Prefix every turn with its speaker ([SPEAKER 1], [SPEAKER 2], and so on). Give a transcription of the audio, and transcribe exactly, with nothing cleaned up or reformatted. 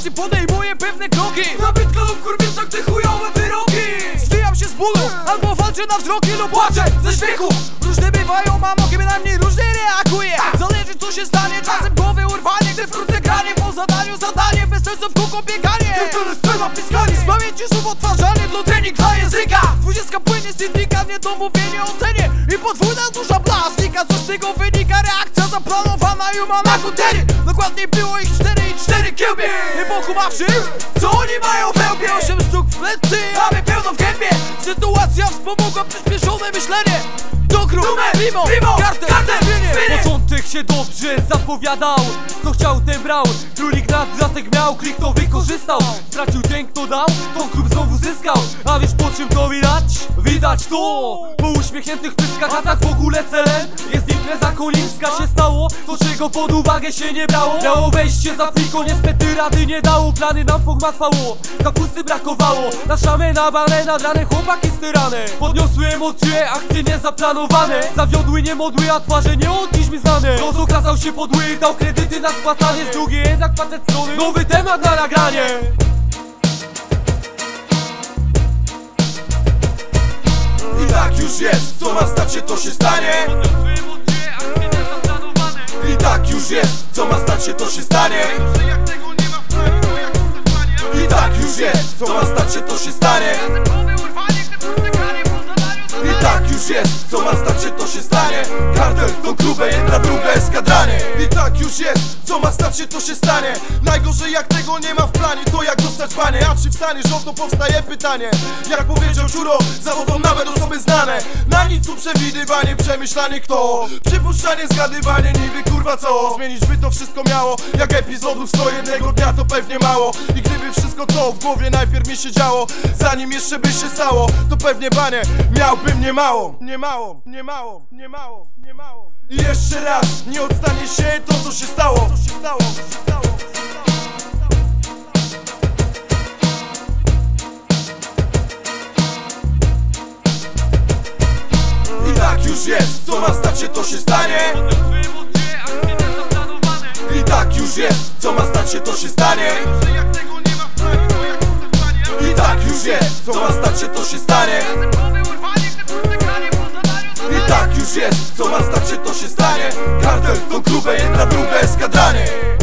[SPEAKER 1] sytuacji podejmuję pewne kroki.
[SPEAKER 2] Nabytka lub kurwiczak, te chujowe wyroki.
[SPEAKER 1] Zwijam się z bólu, albo walczę na wzroki lub płaczę ze śmiechu. Różne bywają, mam okiem na mnie różnie reaguje. Zależy co się stanie, czasem głowy urwanie, gdy wkrótce granie po zadaniu, zadanie bez sensu w kółko bieganie.
[SPEAKER 2] Pierdolę scena, piskanie.
[SPEAKER 1] Z pamięci słów odtwarzanie, to trening dla języka. Dwudziestka płynie z silnika, nie to mówienie o cenie. I podwójna duża plastika, co z tego wynika? Reakcja zaplanowana i ma na kontery. Dokładniej było ich cztery i cztery kiełbie. Nie pokumawszy, co oni mają w hełbie. Osiem sztuk w plecy, a my pełno w gębie. Sytuacja wspomogła przyspieszone myślenie. Dokrój, primo,
[SPEAKER 2] primo,
[SPEAKER 1] kartel,
[SPEAKER 2] kartel,
[SPEAKER 1] zmienię.
[SPEAKER 2] zmienię.
[SPEAKER 3] Początek się dobrze zapowiadał. Kto chciał, ten brał. Królik nad zatek miał, klik to wykorzystał. Stracił dzień, kto dał, to klub znowu zyskał. A wiesz po czym to widać? Widać to po uśmiechniętych pyskach, a tak w ogóle celem jest impreza kolińska. Się stało to, czego pod uwagę się nie brało. Miało wejście za fliko, niestety rady nie dało. Plany nam pogmatwało, kapusty brakowało. Na szamę, na banę, nadrane chłopaki styrane. Podniosły emocje, akcje niezaplanowane. Zawiodły, nie modły, a twarze nie od dziś mi znane. Los okazał się podły, dał kredyty na spłatanie. Z drugiej jednak facet strony, nowy temat na nagranie.
[SPEAKER 2] I tak już jest, co ma stać się, to się stanie. I tak już jest, co ma stać się, to się stanie. I tak już jest, co ma stać się, to się stanie. I tak już jest, co ma stać się, to się stanie. Kartel to grube, jedna druga eskadranie. I tak już jest, co ma stać się, to się stanie. Najgorzej jak tego nie ma w planie, to jak dostać banie. A czy wstaniesz, o to powstaje pytanie. Jak powiedział Czuro, zawodzą nawet osoby znane. Na nic tu przewidywanie, przemyślanie kto. Przypuszczanie, zgadywanie, niby kurwa co. Zmienić by to wszystko miało, jak epizodów sto jednego dnia to pewnie mało. I gdyby wszystko to w głowie najpierw mi się działo, zanim jeszcze by się stało, to pewnie banie miałbym nie mało, nie mało, nie mało, nie mało, nie mało. I jeszcze raz, nie odstanie się to, co się stało, co się stało, co się stało. I tak już jest, co ma stać się, to się stanie. I tak już jest, co ma stać się, to się stanie. I tak już jest, co ma stać się, to się stanie. I tak już jest, co ma stać się, to się stanie. Kartel to grube, jedna druga eskadranie.